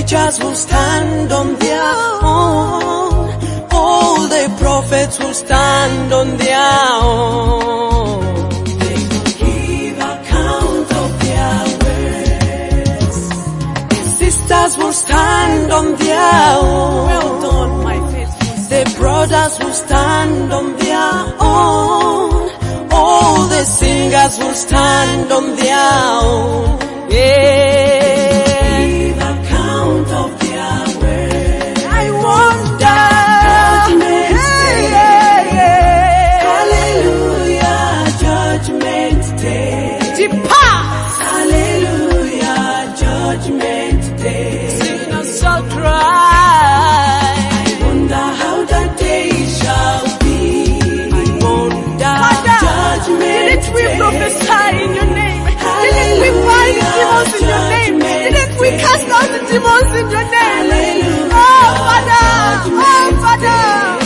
preachers will stand on their own. All the prophets will stand on their own. They will give account of their words. The sisters will stand on their own. Well done, my faithful. The brothers will stand on their own. All the singers will stand on their own. Yeah. Give account of their words. I wonder. Judgment Day. Hallelujah, Judgment Day. Depart. Hallelujah, Judgment Day. Sinners shall cry. I wonder how that day shall be. I wonder. Didn't we prophesy in your name? Didn't we bind demons in your name? Didn't we cast out the demons in your name? Oh, Father! Oh, Father!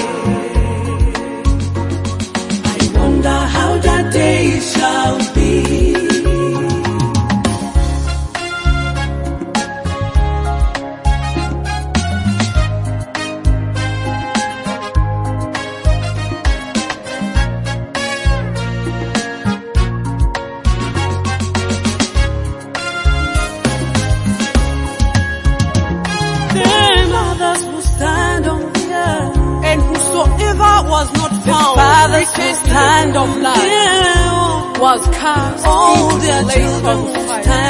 I wonder how that day shall be. Was not found. The fathers will stand on land, was cast. All their children will stand.